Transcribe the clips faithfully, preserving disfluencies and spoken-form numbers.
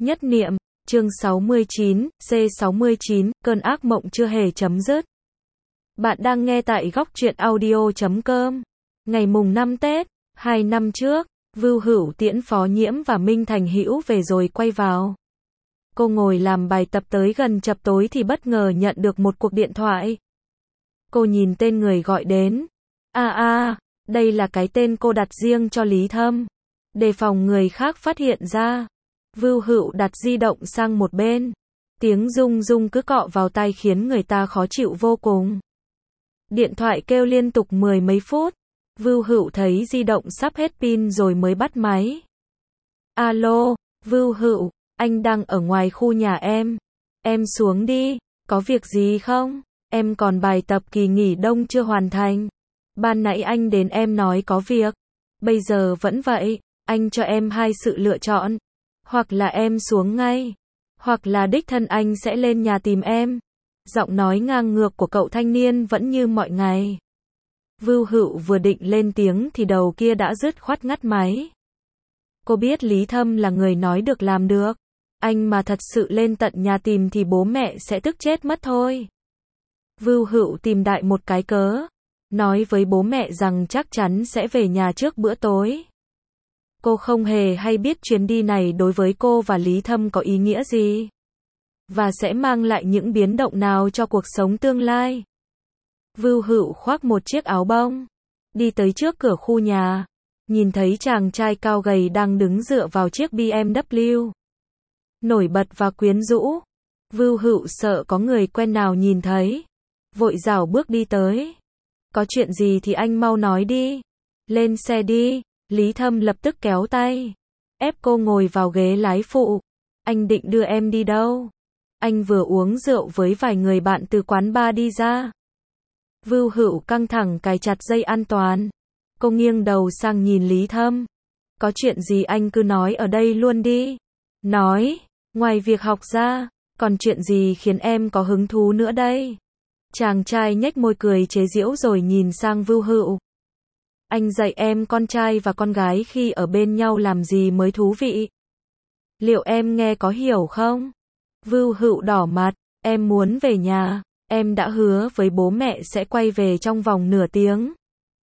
Nhất niệm, chương sáu mươi chín, C sáu mươi chín, cơn ác mộng chưa hề chấm dứt. Bạn đang nghe tại góc truyện audio chấm com. Ngày mùng năm Tết, hai năm trước, Vưu Hữu tiễn Phó Nhiễm và Minh Thành Hữu về rồi quay vào. Cô ngồi làm bài tập tới gần chập tối thì bất ngờ nhận được một cuộc điện thoại. Cô nhìn tên người gọi đến. À à, đây là cái tên cô đặt riêng cho Lý Thâm. Đề phòng người khác phát hiện ra. Vưu Hữu đặt di động sang một bên. Tiếng rung rung cứ cọ vào tai khiến người ta khó chịu vô cùng. Điện thoại kêu liên tục mười mấy phút. Vưu Hữu thấy di động sắp hết pin rồi mới bắt máy. Alo, Vưu Hữu, anh đang ở ngoài khu nhà em. Em xuống đi, có việc gì không? Em còn bài tập kỳ nghỉ đông chưa hoàn thành. Ban nãy anh đến em nói có việc. Bây giờ vẫn vậy, anh cho em hai sự lựa chọn. Hoặc là em xuống ngay, hoặc là đích thân anh sẽ lên nhà tìm em. Giọng nói ngang ngược của cậu thanh niên vẫn như mọi ngày. Vưu Hữu vừa định lên tiếng thì đầu kia đã dứt khoát ngắt máy. Cô biết Lý Thâm là người nói được làm được. Anh mà thật sự lên tận nhà tìm thì bố mẹ sẽ tức chết mất thôi. Vưu Hữu tìm đại một cái cớ. Nói với bố mẹ rằng chắc chắn sẽ về nhà trước bữa tối. Cô không hề hay biết chuyến đi này đối với cô và Lý Thâm có ý nghĩa gì. Và sẽ mang lại những biến động nào cho cuộc sống tương lai. Vưu Hữu khoác một chiếc áo bông. Đi tới trước cửa khu nhà. Nhìn thấy chàng trai cao gầy đang đứng dựa vào chiếc bê em vê. Nổi bật và quyến rũ. Vưu Hữu sợ có người quen nào nhìn thấy. Vội rảo bước đi tới. Có chuyện gì thì anh mau nói đi. Lên xe đi. Lý Thâm lập tức kéo tay. Ép cô ngồi vào ghế lái phụ. Anh định đưa em đi đâu? Anh vừa uống rượu với vài người bạn từ quán bar đi ra. Vưu Hữu căng thẳng cài chặt dây an toàn. Cô nghiêng đầu sang nhìn Lý Thâm. Có chuyện gì anh cứ nói ở đây luôn đi. Nói, ngoài việc học ra, còn chuyện gì khiến em có hứng thú nữa đây? Chàng trai nhếch môi cười chế giễu rồi nhìn sang Vưu Hữu. Anh dạy em con trai và con gái khi ở bên nhau làm gì mới thú vị. Liệu em nghe có hiểu không? Vưu Hữu đỏ mặt, em muốn về nhà, em đã hứa với bố mẹ sẽ quay về trong vòng nửa tiếng.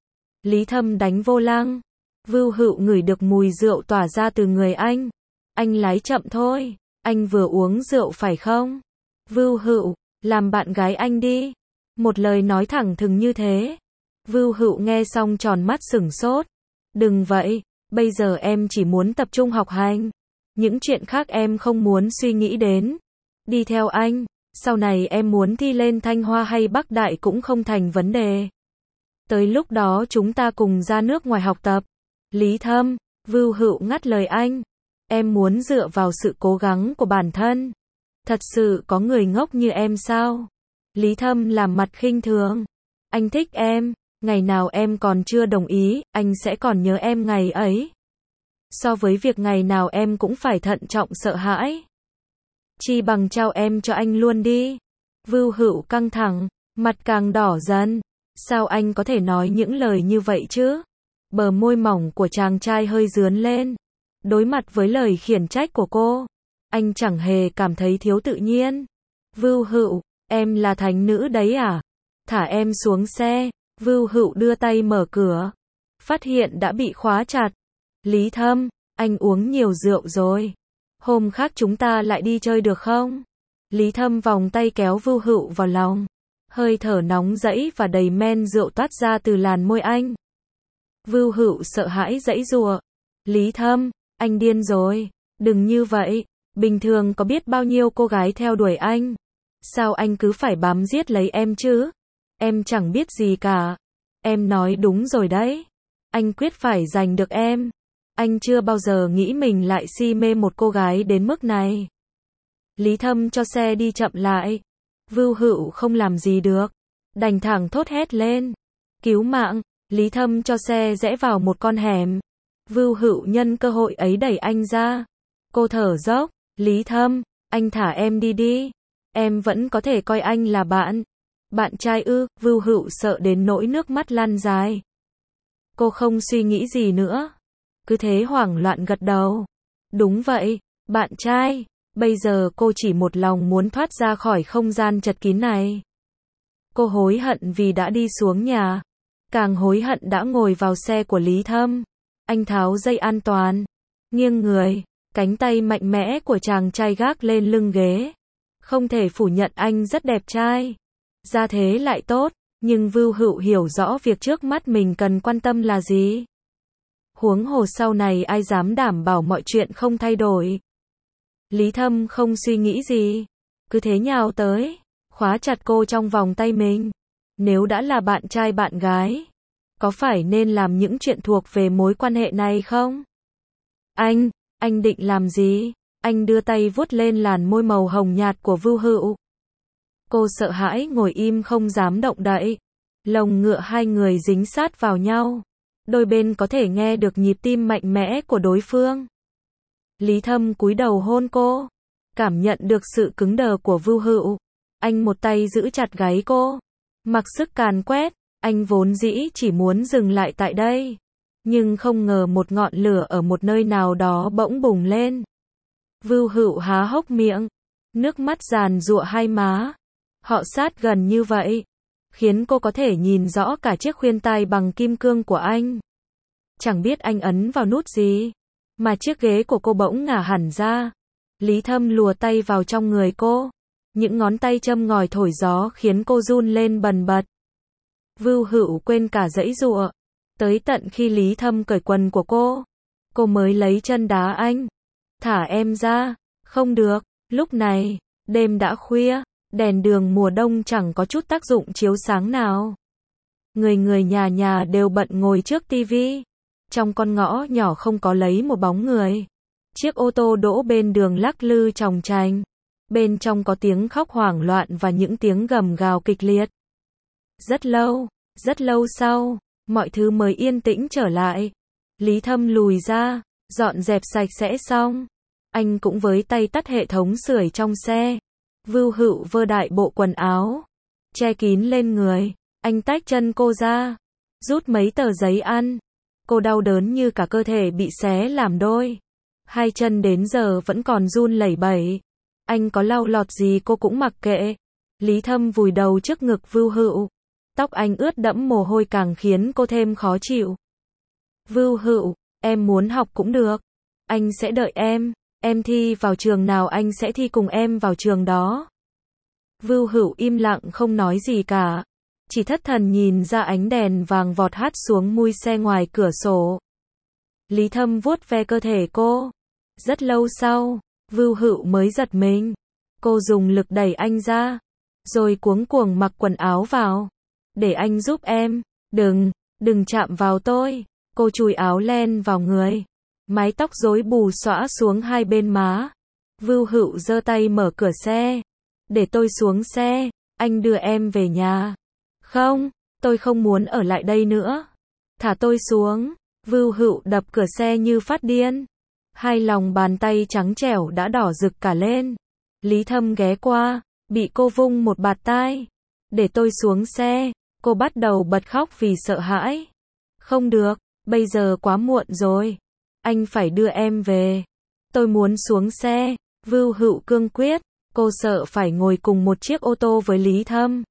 Lý Thâm đánh vô lăng. Vưu Hữu ngửi được mùi rượu tỏa ra từ người anh. Anh lái chậm thôi, anh vừa uống rượu phải không? Vưu Hữu, làm bạn gái anh đi. Một lời nói thẳng thừng như thế. Vưu Hữu nghe xong tròn mắt sửng sốt. Đừng vậy, bây giờ em chỉ muốn tập trung học hành. Những chuyện khác em không muốn suy nghĩ đến. Đi theo anh, sau này em muốn thi lên Thanh Hoa hay Bắc Đại cũng không thành vấn đề. Tới lúc đó chúng ta cùng ra nước ngoài học tập. Lý Thâm, Vưu Hữu ngắt lời anh. Em muốn dựa vào sự cố gắng của bản thân. Thật sự có người ngốc như em sao? Lý Thâm làm mặt khinh thường. Anh thích em. Ngày nào em còn chưa đồng ý, anh sẽ còn nhớ em ngày ấy. So với việc ngày nào em cũng phải thận trọng sợ hãi. Chi bằng trao em cho anh luôn đi. Vưu Hữu căng thẳng, mặt càng đỏ dần. Sao anh có thể nói những lời như vậy chứ? Bờ môi mỏng của chàng trai hơi rướn lên. Đối mặt với lời khiển trách của cô, anh chẳng hề cảm thấy thiếu tự nhiên. Vưu Hữu, em là thánh nữ đấy à? Thả em xuống xe. Vưu Hữu đưa tay mở cửa. Phát hiện đã bị khóa chặt. Lý Thâm, anh uống nhiều rượu rồi. Hôm khác chúng ta lại đi chơi được không? Lý Thâm vòng tay kéo Vưu Hữu vào lòng. Hơi thở nóng rẫy và đầy men rượu toát ra từ làn môi anh. Vưu Hữu sợ hãi giãy giụa. Lý Thâm, anh điên rồi. Đừng như vậy. Bình thường có biết bao nhiêu cô gái theo đuổi anh. Sao anh cứ phải bám giết lấy em chứ? Em chẳng biết gì cả. Em nói đúng rồi đấy. Anh quyết phải giành được em. Anh chưa bao giờ nghĩ mình lại si mê một cô gái đến mức này. Lý Thâm cho xe đi chậm lại. Vưu Hữu không làm gì được. Đành thẳng thốt hét lên. Cứu mạng. Lý Thâm cho xe rẽ vào một con hẻm. Vưu Hữu nhân cơ hội ấy đẩy anh ra. Cô thở dốc. Lý Thâm, anh thả em đi đi. Em vẫn có thể coi anh là bạn. Bạn trai ư? Vưu Hữu sợ đến nỗi nước mắt lăn dài. Cô không suy nghĩ gì nữa. Cứ thế hoảng loạn gật đầu. Đúng vậy, Bạn trai, bây giờ cô chỉ một lòng muốn thoát ra khỏi không gian chật kín này. Cô hối hận vì đã đi xuống nhà. Càng hối hận đã ngồi vào xe của Lý Thâm. Anh tháo dây an toàn. Nghiêng người. Cánh tay mạnh mẽ của chàng trai gác lên lưng ghế. Không thể phủ nhận anh rất đẹp trai. Gia thế lại tốt. Nhưng Vưu Hựu hiểu rõ việc trước mắt mình cần quan tâm là gì. Huống hồ sau này ai dám đảm bảo mọi chuyện không thay đổi. Lý Thâm không suy nghĩ gì. Cứ thế nhào tới. Khóa chặt cô trong vòng tay mình. Nếu đã là bạn trai bạn gái, có phải nên làm những chuyện thuộc về mối quan hệ này không? Anh, anh định làm gì? Anh đưa tay vuốt lên làn môi màu hồng nhạt của Vưu Hựu. Cô sợ hãi ngồi im không dám động đậy. Lồng ngựa hai người dính sát vào nhau. Đôi bên có thể nghe được nhịp tim mạnh mẽ của đối phương. Lý Thâm cúi đầu hôn cô. Cảm nhận được sự cứng đờ của Vưu Hựu. Anh một tay giữ chặt gáy cô. Mặc sức càn quét. Anh vốn dĩ chỉ muốn dừng lại tại đây. Nhưng không ngờ một ngọn lửa ở một nơi nào đó bỗng bùng lên. Vưu Hựu há hốc miệng. Nước mắt giàn giụa hai má. Họ sát gần như vậy. Khiến cô có thể nhìn rõ cả chiếc khuyên tai bằng kim cương của anh. Chẳng biết anh ấn vào nút gì. Mà chiếc ghế của cô bỗng ngả hẳn ra. Lý Thâm lùa tay vào trong người cô. Những ngón tay châm ngòi thổi gió khiến cô run lên bần bật. Vưu Hựu quên cả giãy giụa. Tới tận khi Lý Thâm cởi quần của cô, cô mới lấy chân đá anh. Thả em ra. Không được. Lúc này, đêm đã khuya. Đèn đường mùa đông chẳng có chút tác dụng chiếu sáng nào. Người người nhà nhà đều bận ngồi trước tivi. Trong con ngõ nhỏ không có lấy một bóng người. Chiếc ô tô đỗ bên đường lắc lư chòng chành. Bên trong có tiếng khóc hoảng loạn và những tiếng gầm gào kịch liệt. Rất lâu, rất lâu sau, mọi thứ mới yên tĩnh trở lại. Lý Thâm lùi ra, dọn dẹp sạch sẽ xong. Anh cũng với tay tắt hệ thống sưởi trong xe. Vưu Hựu vơ đại bộ quần áo, che kín lên người. Anh tách chân cô ra, rút mấy tờ giấy ăn. Cô đau đớn như cả cơ thể bị xé làm đôi. Hai chân đến giờ vẫn còn run lẩy bẩy. Anh có lau lọt gì cô cũng mặc kệ. Lý Thâm vùi đầu trước ngực Vưu Hựu. Tóc anh ướt đẫm mồ hôi càng khiến cô thêm khó chịu. Vưu Hựu, em muốn học cũng được. Anh sẽ đợi em. Em thi vào trường nào anh sẽ thi cùng em vào trường đó. Vưu Hựu im lặng không nói gì cả. Chỉ thất thần nhìn ra ánh đèn vàng vọt hắt xuống mui xe ngoài cửa sổ. Lý Thâm vuốt ve cơ thể cô. Rất lâu sau, Vưu Hựu mới giật mình. Cô dùng lực đẩy anh ra. Rồi cuống cuồng mặc quần áo vào. Để anh giúp em. Đừng, đừng chạm vào tôi. Cô chùi áo len vào người. Mái tóc rối bù xõa xuống hai bên má. Vưu Hựu giơ tay mở cửa xe. Để tôi xuống xe. Anh đưa em về nhà. Không, tôi không muốn ở lại đây nữa. Thả tôi xuống. Vưu Hựu đập cửa xe như phát điên. Hai lòng bàn tay trắng trẻo đã đỏ rực cả lên. Lý Thâm ghé qua, bị cô vung một bạt tai. Để tôi xuống xe. Cô bắt đầu bật khóc vì sợ hãi. Không được, bây giờ quá muộn rồi. Anh phải đưa em về. Tôi muốn xuống xe. Vưu Hựu cương quyết. Cô sợ phải ngồi cùng một chiếc ô tô với Lý Thâm.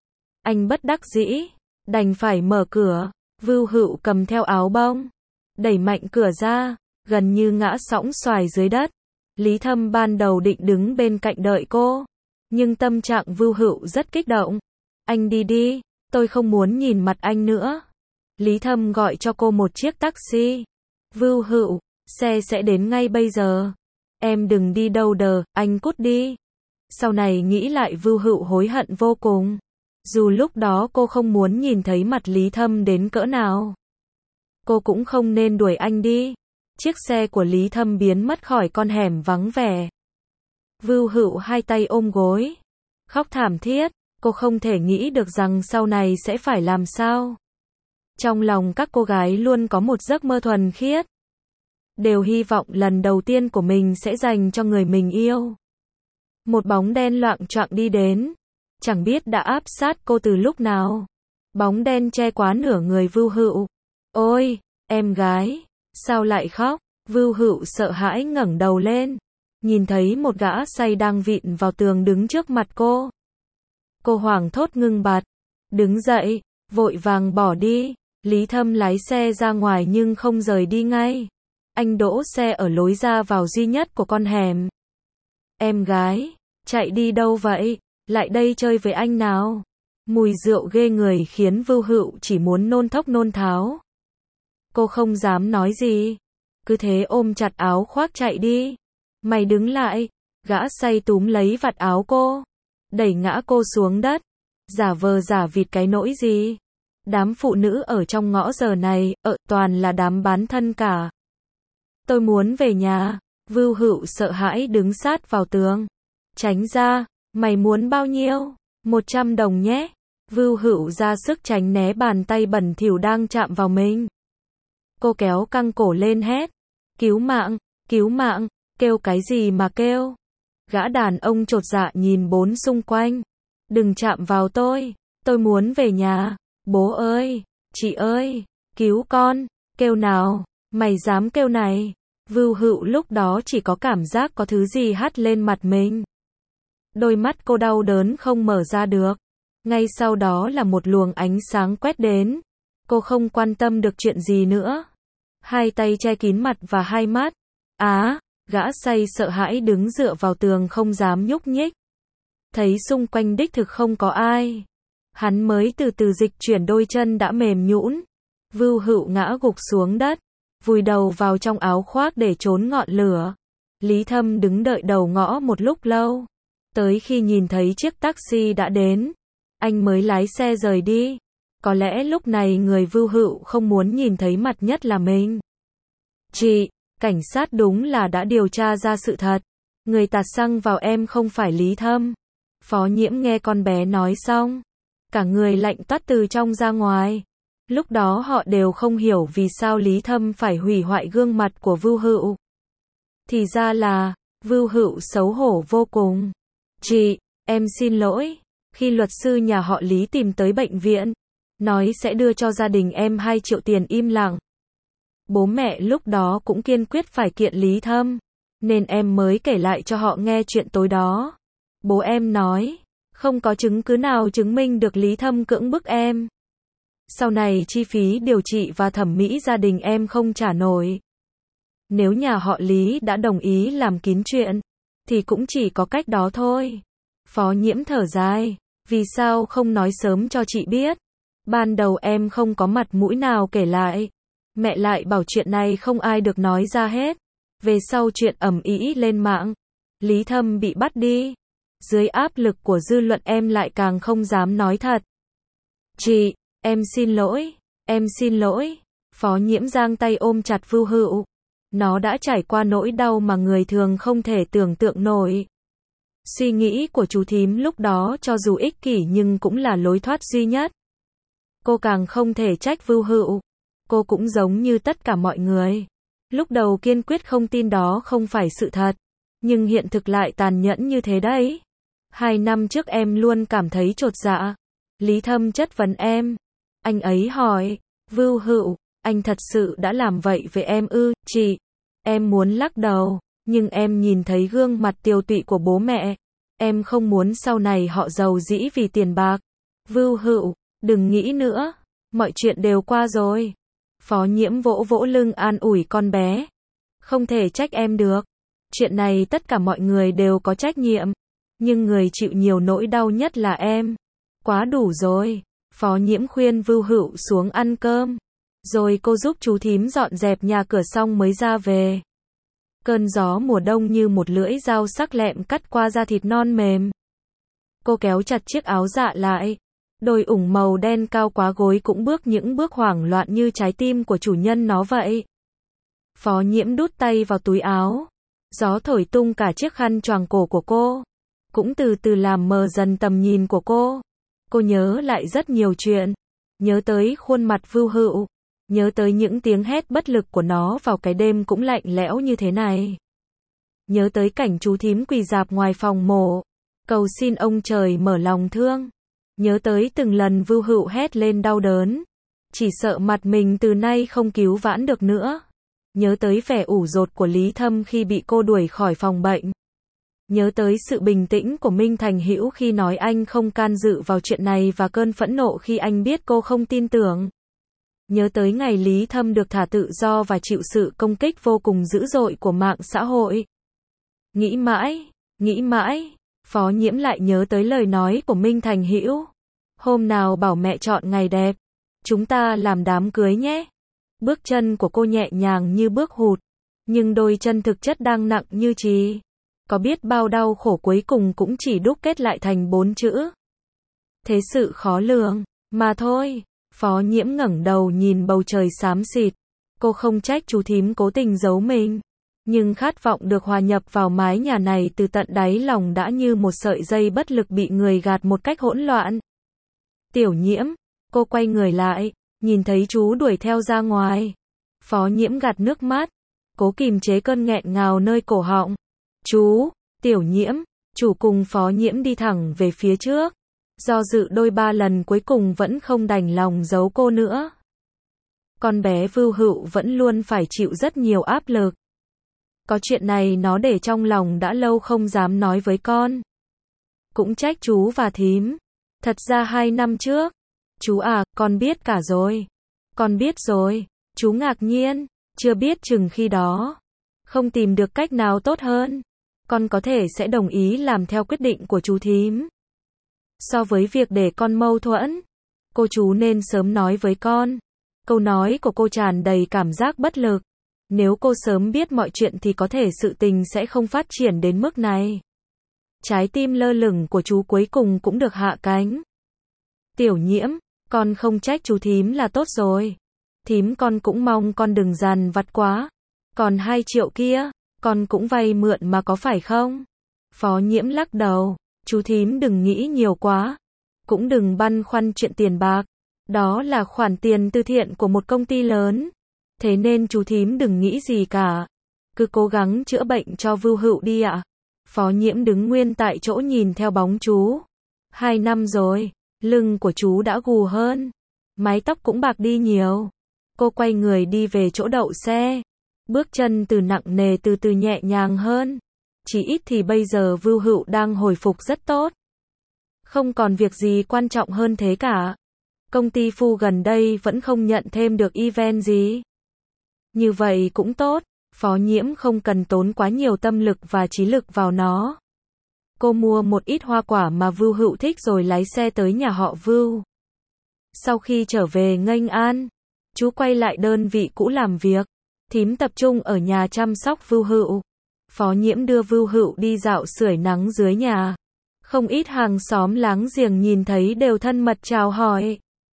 Anh bất đắc dĩ. Đành phải mở cửa. Vưu Hựu cầm theo áo bông. Đẩy mạnh cửa ra. Gần như ngã sõng xoài dưới đất. Lý Thâm ban đầu định đứng bên cạnh đợi cô. Nhưng tâm trạng Vưu Hựu rất kích động. Anh đi đi. Tôi không muốn nhìn mặt anh nữa. Lý Thâm gọi cho cô một chiếc taxi. Vưu Hựu, xe sẽ đến ngay bây giờ. Em đừng đi đâu đờ, anh cút đi. Sau này nghĩ lại Vưu Hựu hối hận vô cùng. Dù lúc đó cô không muốn nhìn thấy mặt Lý Thâm đến cỡ nào. Cô cũng không nên đuổi anh đi. Chiếc xe của Lý Thâm biến mất khỏi con hẻm vắng vẻ. Vưu Hựu hai tay ôm gối. Khóc thảm thiết. Cô không thể nghĩ được rằng sau này sẽ phải làm sao. Trong lòng các cô gái luôn có một giấc mơ thuần khiết. Đều hy vọng lần đầu tiên của mình sẽ dành cho người mình yêu. Một bóng đen loạng choạng đi đến. Chẳng biết đã áp sát cô từ lúc nào. Bóng đen che quá nửa người Vưu Hựu. Ôi, em gái, sao lại khóc? Vưu Hựu sợ hãi ngẩng đầu lên. nhìn thấy một gã say đang vịn vào tường đứng trước mặt cô. Cô hoảng thốt ngưng bặt, đứng dậy, vội vàng bỏ đi. Lý Thâm lái xe ra ngoài nhưng không rời đi ngay. Anh đỗ xe ở lối ra vào duy nhất của con hẻm. Em gái, chạy đi đâu vậy? Lại đây chơi với anh nào. Mùi rượu ghê người khiến Vưu Hựu chỉ muốn nôn thốc nôn tháo. Cô không dám nói gì, cứ thế ôm chặt áo khoác chạy đi. Mày đứng lại. Gã say túm lấy vạt áo cô, đẩy ngã cô xuống đất. Giả vờ giả vịt cái nỗi gì? Đám phụ nữ ở trong ngõ giờ này, ở toàn là đám bán thân cả. Tôi muốn về nhà. Vưu Hựu sợ hãi đứng sát vào tường. Tránh ra. Mày muốn bao nhiêu? Một trăm đồng nhé. Vưu Hựu ra sức tránh né bàn tay bẩn thỉu đang chạm vào mình. Cô kéo căng cổ lên hét. Cứu mạng, cứu mạng, kêu cái gì mà kêu? Gã đàn ông chột dạ nhìn bốn xung quanh. Đừng chạm vào tôi, tôi muốn về nhà. Bố ơi, chị ơi, cứu con, kêu nào, mày dám kêu này. Vưu Hựu lúc đó chỉ có cảm giác có thứ gì hắt lên mặt mình. Đôi mắt cô đau đớn không mở ra được. Ngay sau đó là một luồng ánh sáng quét đến. Cô không quan tâm được chuyện gì nữa. Hai tay che kín mặt và hai mắt. Á, gã say sợ hãi đứng dựa vào tường không dám nhúc nhích. Thấy xung quanh đích thực không có ai. Hắn mới từ từ dịch chuyển đôi chân đã mềm nhũn. Vưu Hựu ngã gục xuống đất, vùi đầu vào trong áo khoác để trốn ngọn lửa. Lý Thâm đứng đợi đầu ngõ một lúc lâu. Tới khi nhìn thấy chiếc taxi đã đến, anh mới lái xe rời đi. Có lẽ lúc này người Vưu Hựu không muốn nhìn thấy mặt nhất là mình. Chị, cảnh sát đúng là đã điều tra ra sự thật. Người tạt xăng vào em không phải Lý Thâm. Phó Nhiễm nghe con bé nói xong, cả người lạnh toát từ trong ra ngoài. Lúc đó họ đều không hiểu vì sao Lý Thâm phải hủy hoại gương mặt của Vưu Hựu. Thì ra là, Vưu Hựu xấu hổ vô cùng. Chị, em xin lỗi. Khi luật sư nhà họ Lý tìm tới bệnh viện, nói sẽ đưa cho gia đình em hai triệu tiền im lặng. Bố mẹ lúc đó cũng kiên quyết phải kiện Lý Thâm, nên em mới kể lại cho họ nghe chuyện tối đó. Bố em nói, không có chứng cứ nào chứng minh được Lý Thâm cưỡng bức em. Sau này chi phí điều trị và thẩm mỹ gia đình em không trả nổi. Nếu nhà họ Lý đã đồng ý làm kín chuyện, thì cũng chỉ có cách đó thôi. Phó Nhiễm thở dài, vì sao không nói sớm cho chị biết? Ban đầu em không có mặt mũi nào kể lại. Mẹ lại bảo chuyện này không ai được nói ra hết. Về sau chuyện ầm ĩ lên mạng, Lý Thâm bị bắt đi. Dưới áp lực của dư luận em lại càng không dám nói thật. Chị, em xin lỗi, em xin lỗi. Phó Nhiễm giang tay ôm chặt Vưu Hựu. Nó đã trải qua nỗi đau mà người thường không thể tưởng tượng nổi. Suy nghĩ của chú thím lúc đó cho dù ích kỷ nhưng cũng là lối thoát duy nhất. Cô càng không thể trách Vưu Hựu. Cô cũng giống như tất cả mọi người. Lúc đầu kiên quyết không tin đó không phải sự thật. Nhưng hiện thực lại tàn nhẫn như thế đấy. Hai năm trước em luôn cảm thấy chột dạ. Lý Thâm chất vấn em. Anh ấy hỏi, Vưu Hựu, anh thật sự đã làm vậy với em ư? Chị, em muốn lắc đầu, nhưng em nhìn thấy gương mặt tiều tụy của bố mẹ. Em không muốn sau này họ giàu dĩ vì tiền bạc. Vưu Hựu, đừng nghĩ nữa, mọi chuyện đều qua rồi. Phó Nhiễm vỗ vỗ lưng an ủi con bé. Không thể trách em được. Chuyện này tất cả mọi người đều có trách nhiệm. Nhưng người chịu nhiều nỗi đau nhất là em. Quá đủ rồi. Phó Nhiễm khuyên Vưu Hựu xuống ăn cơm. Rồi cô giúp chú thím dọn dẹp nhà cửa xong mới ra về. Cơn gió mùa đông như một lưỡi dao sắc lẹm cắt qua da thịt non mềm. Cô kéo chặt chiếc áo dạ lại. Đôi ủng màu đen cao quá gối cũng bước những bước hoảng loạn như trái tim của chủ nhân nó vậy. Phó Nhiễm đút tay vào túi áo. Gió thổi tung cả chiếc khăn choàng cổ của cô. Cũng từ từ làm mờ dần tầm nhìn của cô. Cô nhớ lại rất nhiều chuyện. Nhớ tới khuôn mặt Vưu Hựu. Nhớ tới những tiếng hét bất lực của nó vào cái đêm cũng lạnh lẽo như thế này. Nhớ tới cảnh chú thím quỳ rạp ngoài phòng mổ. Cầu xin ông trời mở lòng thương. Nhớ tới từng lần Vưu Hựu hét lên đau đớn. Chỉ sợ mặt mình từ nay không cứu vãn được nữa. Nhớ tới vẻ ủ rột của Lý Thâm khi bị cô đuổi khỏi phòng bệnh. Nhớ tới sự bình tĩnh của Minh Thành Hữu khi nói anh không can dự vào chuyện này và cơn phẫn nộ khi anh biết cô không tin tưởng. Nhớ tới ngày Lý Thâm được thả tự do và chịu sự công kích vô cùng dữ dội của mạng xã hội. Nghĩ mãi, nghĩ mãi, Phó Nhiễm lại nhớ tới lời nói của Minh Thành Hữu. Hôm nào bảo mẹ chọn ngày đẹp, chúng ta làm đám cưới nhé. Bước chân của cô nhẹ nhàng như bước hụt, nhưng đôi chân thực chất đang nặng như chì. Có biết bao đau khổ cuối cùng cũng chỉ đúc kết lại thành bốn chữ. Thế sự khó lường, mà thôi. Phó Nhiễm ngẩng đầu nhìn bầu trời xám xịt. Cô không trách chú thím cố tình giấu mình. Nhưng khát vọng được hòa nhập vào mái nhà này từ tận đáy lòng đã như một sợi dây bất lực bị người gạt một cách hỗn loạn. Tiểu Nhiễm, cô quay người lại, nhìn thấy chú đuổi theo ra ngoài. Phó Nhiễm gạt nước mắt, cố kìm chế cơn nghẹn ngào nơi cổ họng. Chú, Tiểu Nhiễm, chủ cùng Phó Nhiễm đi thẳng về phía trước. Do dự đôi ba lần cuối cùng vẫn không đành lòng giấu cô nữa. Con bé Vưu Hựu vẫn luôn phải chịu rất nhiều áp lực. Có chuyện này nó để trong lòng đã lâu không dám nói với con. Cũng trách chú và thím. Thật ra hai năm trước. Chú à, con biết cả rồi. Con biết rồi. Chú ngạc nhiên. Chưa biết chừng khi đó. Không tìm được cách nào tốt hơn. Con có thể sẽ đồng ý làm theo quyết định của chú thím. So với việc để con mâu thuẫn, cô chú nên sớm nói với con. Câu nói của cô tràn đầy cảm giác bất lực. Nếu cô sớm biết mọi chuyện thì có thể sự tình sẽ không phát triển đến mức này. Trái tim lơ lửng của chú cuối cùng cũng được hạ cánh. Tiểu Nhiễm, con không trách chú thím là tốt rồi. Thím con cũng mong con đừng dằn vặt quá. Còn hai triệu kia, con cũng vay mượn mà có phải không? Phó Nhiễm lắc đầu. Chú thím đừng nghĩ nhiều quá. Cũng đừng băn khoăn chuyện tiền bạc. Đó là khoản tiền từ thiện của một công ty lớn. Thế nên chú thím đừng nghĩ gì cả. Cứ cố gắng chữa bệnh cho Vưu Hựu đi ạ. Phó Nhiễm đứng nguyên tại chỗ nhìn theo bóng chú. Hai năm rồi, lưng của chú đã gù hơn. Mái tóc cũng bạc đi nhiều. Cô quay người đi về chỗ đậu xe. Bước chân từ nặng nề từ từ nhẹ nhàng hơn. Chỉ ít thì bây giờ Vưu Hựu đang hồi phục rất tốt. Không còn việc gì quan trọng hơn thế cả. Công ty Phu gần đây vẫn không nhận thêm được event gì. Như vậy cũng tốt, Phó Nhiễm không cần tốn quá nhiều tâm lực và trí lực vào nó. Cô mua một ít hoa quả mà Vưu Hựu thích rồi lái xe tới nhà họ Vưu. Sau khi trở về nghênh an, chú quay lại đơn vị cũ làm việc. Thím tập trung ở nhà chăm sóc Vưu Hựu. Phó Nhiễm đưa Vưu Hựu đi dạo sưởi nắng dưới nhà. Không ít hàng xóm láng giềng nhìn thấy đều thân mật chào hỏi.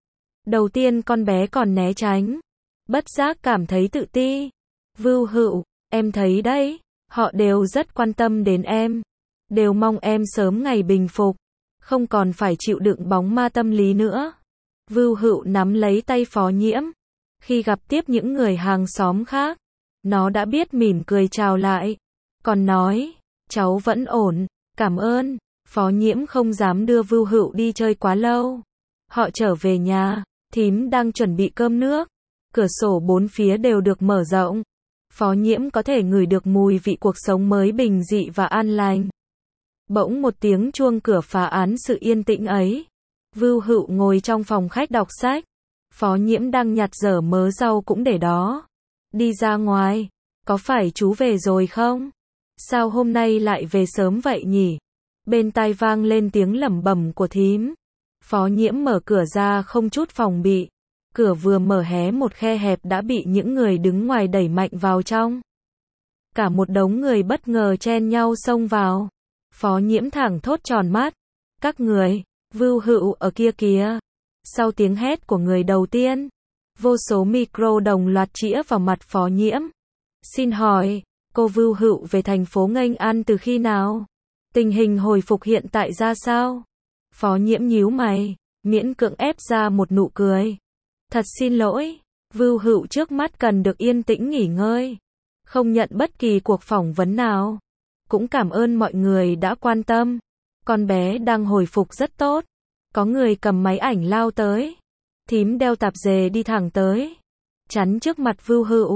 Đầu tiên con bé còn né tránh. Bất giác cảm thấy tự ti. Vưu Hựu, em thấy đấy, họ đều rất quan tâm đến em. Đều mong em sớm ngày bình phục. Không còn phải chịu đựng bóng ma tâm lý nữa. Vưu Hựu nắm lấy tay Phó Nhiễm. Khi gặp tiếp những người hàng xóm khác, nó đã biết mỉm cười chào lại. Còn nói, cháu vẫn ổn, cảm ơn. Phó Nhiễm không dám đưa Vưu Hựu đi chơi quá lâu. Họ trở về nhà, thím đang chuẩn bị cơm nước. Cửa sổ bốn phía đều được mở rộng. Phó Nhiễm có thể ngửi được mùi vị cuộc sống mới bình dị và an lành. Bỗng một tiếng chuông cửa phá án sự yên tĩnh ấy. Vưu Hựu ngồi trong phòng khách đọc sách. Phó Nhiễm đang nhặt dở mớ rau cũng để đó. Đi ra ngoài, có phải chú về rồi không? Sao hôm nay lại về sớm vậy nhỉ? Bên tai vang lên tiếng lẩm bẩm của thím. Phó Nhiễm mở cửa ra không chút phòng bị. Cửa vừa mở hé một khe hẹp đã bị những người đứng ngoài đẩy mạnh vào trong. Cả một đống người bất ngờ chen nhau xông vào. Phó Nhiễm thẳng thốt tròn mắt. Các người, Vưu Hựu ở kia kìa. Sau tiếng hét của người đầu tiên, vô số micro đồng loạt chĩa vào mặt Phó Nhiễm. Xin hỏi, cô Vưu Hựu về thành phố nghênh an từ khi nào? Tình hình hồi phục hiện tại ra sao? Phó Nhiễm nhíu mày, miễn cưỡng ép ra một nụ cười. Thật xin lỗi, Vưu Hựu trước mắt cần được yên tĩnh nghỉ ngơi. Không nhận bất kỳ cuộc phỏng vấn nào. Cũng cảm ơn mọi người đã quan tâm. Con bé đang hồi phục rất tốt. Có người cầm máy ảnh lao tới. Thím đeo tạp dề đi thẳng tới. Chắn trước mặt Vưu Hựu.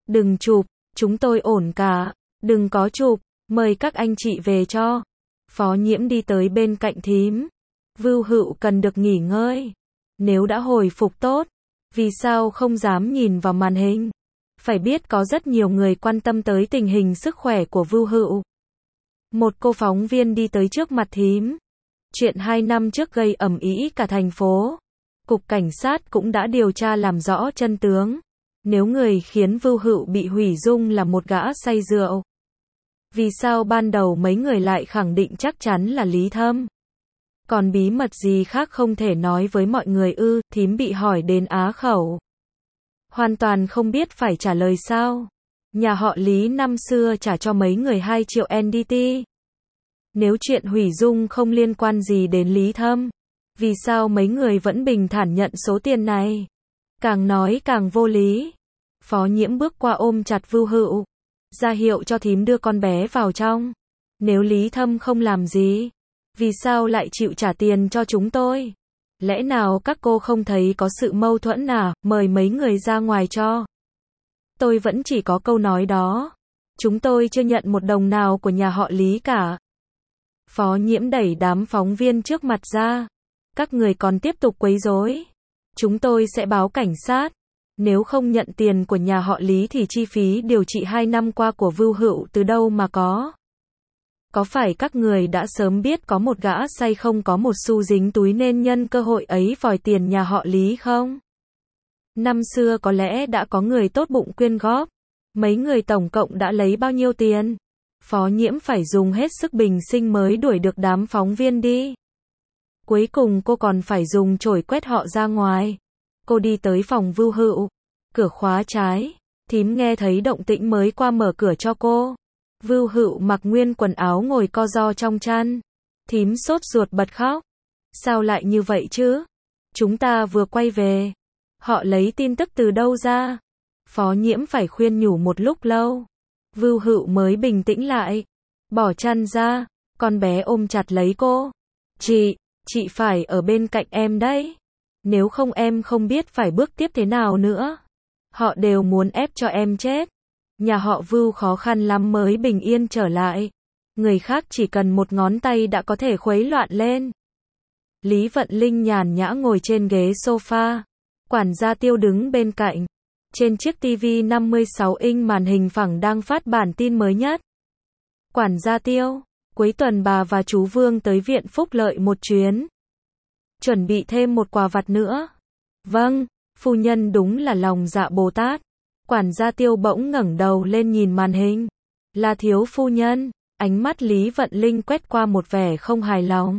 Đừng chụp, chúng tôi ổn cả. Đừng có chụp, mời các anh chị về cho. Phó Nhiễm đi tới bên cạnh thím. Vưu Hựu cần được nghỉ ngơi. Nếu đã hồi phục tốt, vì sao không dám nhìn vào màn hình? Phải biết có rất nhiều người quan tâm tới tình hình sức khỏe của Vưu Hựu. Một cô phóng viên đi tới trước mặt thím. Chuyện hai năm trước gây ầm ĩ cả thành phố. Cục cảnh sát cũng đã điều tra làm rõ chân tướng. Nếu người khiến Vưu Hựu bị hủy dung là một gã say rượu, vì sao ban đầu mấy người lại khẳng định chắc chắn là Lý Thâm? Còn bí mật gì khác không thể nói với mọi người ư? Thím bị hỏi đến á khẩu. Hoàn toàn không biết phải trả lời sao. Nhà họ Lý năm xưa trả cho mấy người hai triệu en đê tê. Nếu chuyện hủy dung không liên quan gì đến Lý Thâm, vì sao mấy người vẫn bình thản nhận số tiền này? Càng nói càng vô lý. Phó Nhiễm bước qua ôm chặt Vưu Hựu, ra hiệu cho thím đưa con bé vào trong. Nếu Lý Thâm không làm gì, vì sao lại chịu trả tiền cho chúng tôi? Lẽ nào các cô không thấy có sự mâu thuẫn à? Mời mấy người ra ngoài cho. Tôi vẫn chỉ có câu nói đó. Chúng tôi chưa nhận một đồng nào của nhà họ Lý cả. Phó Nhiễm đẩy đám phóng viên trước mặt ra. Các người còn tiếp tục quấy rối, chúng tôi sẽ báo cảnh sát. Nếu không nhận tiền của nhà họ Lý thì chi phí điều trị hai năm qua của Vưu Hựu từ đâu mà có? Có phải các người đã sớm biết có một gã say không có một xu dính túi nên nhân cơ hội ấy vòi tiền nhà họ Lý không? Năm xưa có lẽ đã có người tốt bụng quyên góp. Mấy người tổng cộng đã lấy bao nhiêu tiền? Phó Nhiễm phải dùng hết sức bình sinh mới đuổi được đám phóng viên đi. Cuối cùng cô còn phải dùng chổi quét họ ra ngoài. Cô đi tới phòng Vưu Hựu. Cửa khóa trái. Thím nghe thấy động tĩnh mới qua mở cửa cho cô. Vưu Hựu mặc nguyên quần áo ngồi co ro trong chăn. Thím sốt ruột bật khóc. Sao lại như vậy chứ? Chúng ta vừa quay về. Họ lấy tin tức từ đâu ra? Phó Nhiễm phải khuyên nhủ một lúc lâu. Vưu Hựu mới bình tĩnh lại. Bỏ chăn ra. Con bé ôm chặt lấy cô. Chị, chị phải ở bên cạnh em đấy. Nếu không em không biết phải bước tiếp thế nào nữa. Họ đều muốn ép cho em chết. Nhà họ Vưu khó khăn lắm mới bình yên trở lại. Người khác chỉ cần một ngón tay đã có thể khuấy loạn lên. Lý Vận Linh nhàn nhã ngồi trên ghế sofa. Quản gia Tiêu đứng bên cạnh. Trên chiếc tivi năm mươi sáu inch màn hình phẳng đang phát bản tin mới nhất. Quản gia Tiêu, cuối tuần bà và chú Vương tới viện Phúc Lợi một chuyến. Chuẩn bị thêm một quà vặt nữa. Vâng, phu nhân đúng là lòng dạ Bồ Tát. Quản gia Tiêu bỗng ngẩng đầu lên nhìn màn hình. Là thiếu phu nhân. Ánh mắt Lý Vận Linh quét qua một vẻ không hài lòng.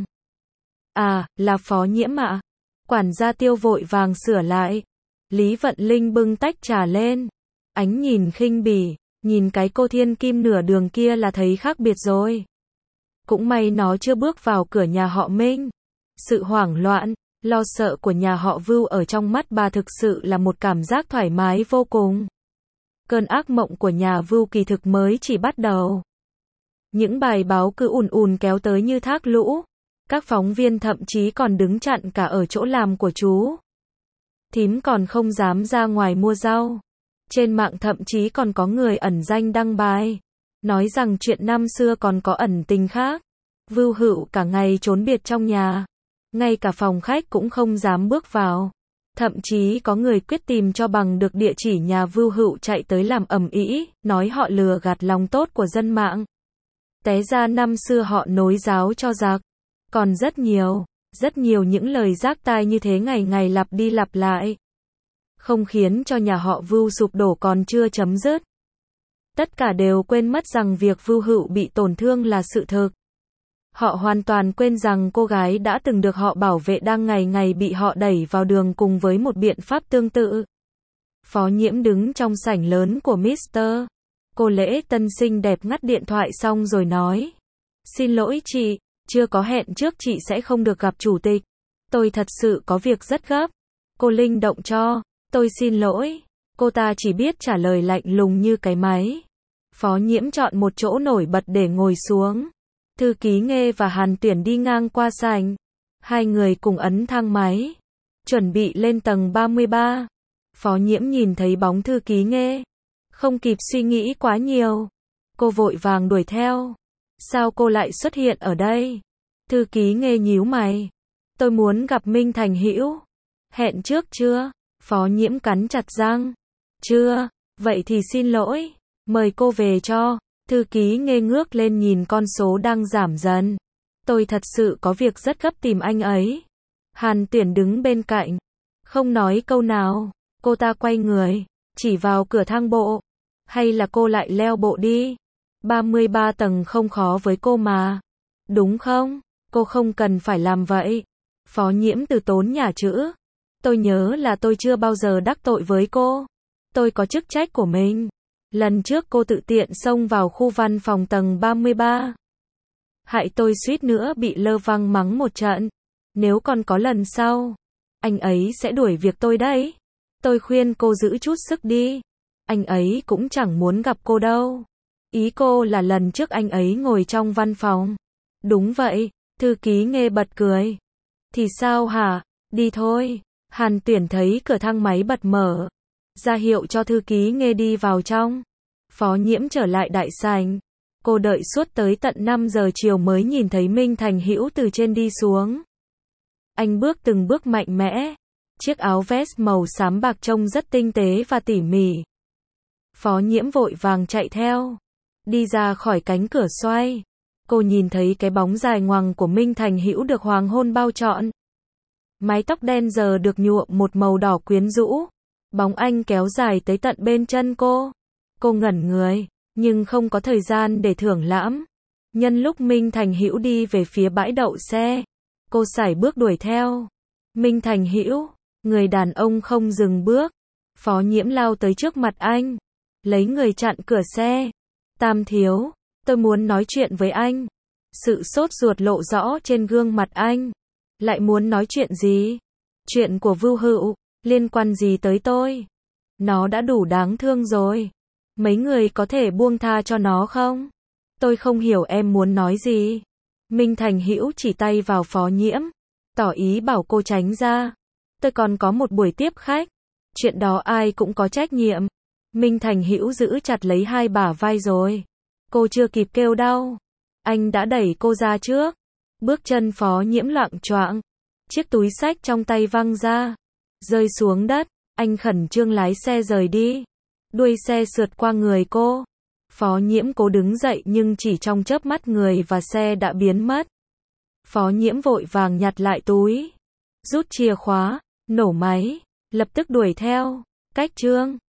À, là Phó Nhiễm ạ. Quản gia Tiêu vội vàng sửa lại. Lý Vận Linh bưng tách trà lên. Ánh nhìn khinh bỉ. Nhìn cái cô thiên kim nửa đường kia là thấy khác biệt rồi. Cũng may nó chưa bước vào cửa nhà họ Minh. Sự hoảng loạn, lo sợ của nhà họ Vưu ở trong mắt bà thực sự là một cảm giác thoải mái vô cùng. Cơn ác mộng của nhà Vưu kỳ thực mới chỉ bắt đầu. Những bài báo cứ ùn ùn kéo tới như thác lũ. Các phóng viên thậm chí còn đứng chặn cả ở chỗ làm của chú. Thím còn không dám ra ngoài mua rau. Trên mạng thậm chí còn có người ẩn danh đăng bài. Nói rằng chuyện năm xưa còn có ẩn tình khác. Vưu Hựu cả ngày trốn biệt trong nhà. Ngay cả phòng khách cũng không dám bước vào. Thậm chí có người quyết tìm cho bằng được địa chỉ nhà Vưu Hựu chạy tới làm ầm ĩ, nói họ lừa gạt lòng tốt của dân mạng. Té ra năm xưa họ nối giáo cho giặc. Còn rất nhiều, rất nhiều những lời rác tai như thế ngày ngày lặp đi lặp lại. Không khiến cho nhà họ Vưu sụp đổ còn chưa chấm dứt. Tất cả đều quên mất rằng việc Vưu Hựu bị tổn thương là sự thực. Họ hoàn toàn quên rằng cô gái đã từng được họ bảo vệ đang ngày ngày bị họ đẩy vào đường cùng với một biện pháp tương tự. Phó Nhiễm đứng trong sảnh lớn của mít tơ Cô Lễ Tân xinh đẹp ngắt điện thoại xong rồi nói. Xin lỗi chị, chưa có hẹn trước chị sẽ không được gặp chủ tịch. Tôi thật sự có việc rất gấp. Cô Linh động cho. Tôi xin lỗi. Cô ta chỉ biết trả lời lạnh lùng như cái máy. Phó Nhiễm chọn một chỗ nổi bật để ngồi xuống. Thư ký Nghê và Hàn Tuyển đi ngang qua sảnh. Hai người cùng ấn thang máy. Chuẩn bị lên tầng ba mươi ba. Phó Nhiễm nhìn thấy bóng thư ký Nghê. Không kịp suy nghĩ quá nhiều, cô vội vàng đuổi theo. Sao cô lại xuất hiện ở đây? Thư ký Nghê nhíu mày. Tôi muốn gặp Minh Thành Hữu. Hẹn trước chưa? Phó Nhiễm cắn chặt răng. Chưa, vậy thì xin lỗi. Mời cô về cho. Thư ký Nghê ngước lên nhìn con số đang giảm dần. Tôi thật sự có việc rất gấp tìm anh ấy. Hàn Tuyển đứng bên cạnh. Không nói câu nào. Cô ta quay người, chỉ vào cửa thang bộ. Hay là cô lại leo bộ đi? ba mươi ba tầng không khó với cô mà. Đúng không? Cô không cần phải làm vậy. Phó Nhiễm từ tốn nhả chữ. Tôi nhớ là tôi chưa bao giờ đắc tội với cô. Tôi có chức trách của mình. Lần trước cô tự tiện xông vào khu văn phòng tầng ba mươi ba. Hại tôi suýt nữa bị Lơ Văng mắng một trận. Nếu còn có lần sau, anh ấy sẽ đuổi việc tôi đấy. Tôi khuyên cô giữ chút sức đi. Anh ấy cũng chẳng muốn gặp cô đâu. Ý cô là lần trước anh ấy ngồi trong văn phòng. Đúng vậy, thư ký Nghê bật cười. Thì sao hả? Đi thôi. Hàn Tuyển thấy cửa thang máy bật mở, ra hiệu cho thư ký Nghê đi vào trong. Phó Nhiễm trở lại đại sảnh. Cô đợi suốt tới tận năm giờ chiều mới nhìn thấy Minh Thành Hữu từ trên đi xuống. Anh bước từng bước mạnh mẽ. Chiếc áo vest màu xám bạc trông rất tinh tế và tỉ mỉ. Phó Nhiễm vội vàng chạy theo. Đi ra khỏi cánh cửa xoay. Cô nhìn thấy cái bóng dài ngoằng của Minh Thành Hữu được hoàng hôn bao trọn. Mái tóc đen giờ được nhuộm một màu đỏ quyến rũ. Bóng anh kéo dài tới tận bên chân cô. Cô ngẩn người, nhưng không có thời gian để thưởng lãm. Nhân lúc Minh Thành Hữu đi về phía bãi đậu xe, cô sải bước đuổi theo. Minh Thành Hữu, người đàn ông không dừng bước. Phó Nhiễm lao tới trước mặt anh, lấy người chặn cửa xe. Tam thiếu, tôi muốn nói chuyện với anh. Sự sốt ruột lộ rõ trên gương mặt anh. Lại muốn nói chuyện gì? Chuyện của Vưu Hữu, liên quan gì tới tôi? Nó đã đủ đáng thương rồi. Mấy người có thể buông tha cho nó không? Tôi không hiểu em muốn nói gì. Minh Thành Hữu chỉ tay vào Phó Nhiễm, tỏ ý bảo cô tránh ra. Tôi còn có một buổi tiếp khách. Chuyện đó ai cũng có trách nhiệm. Minh Thành Hữu giữ chặt lấy hai bả vai rồi. Cô chưa kịp kêu đau, anh đã đẩy cô ra trước. Bước chân Phó Nhiễm loạng choạng. Chiếc túi xách trong tay văng ra, rơi xuống đất. Anh khẩn trương lái xe rời đi. Đuôi xe sượt qua người cô. Phó Nhiễm cố đứng dậy nhưng chỉ trong chớp mắt người và xe đã biến mất. Phó Nhiễm vội vàng nhặt lại túi, rút chìa khóa, nổ máy, lập tức đuổi theo. Cách Trương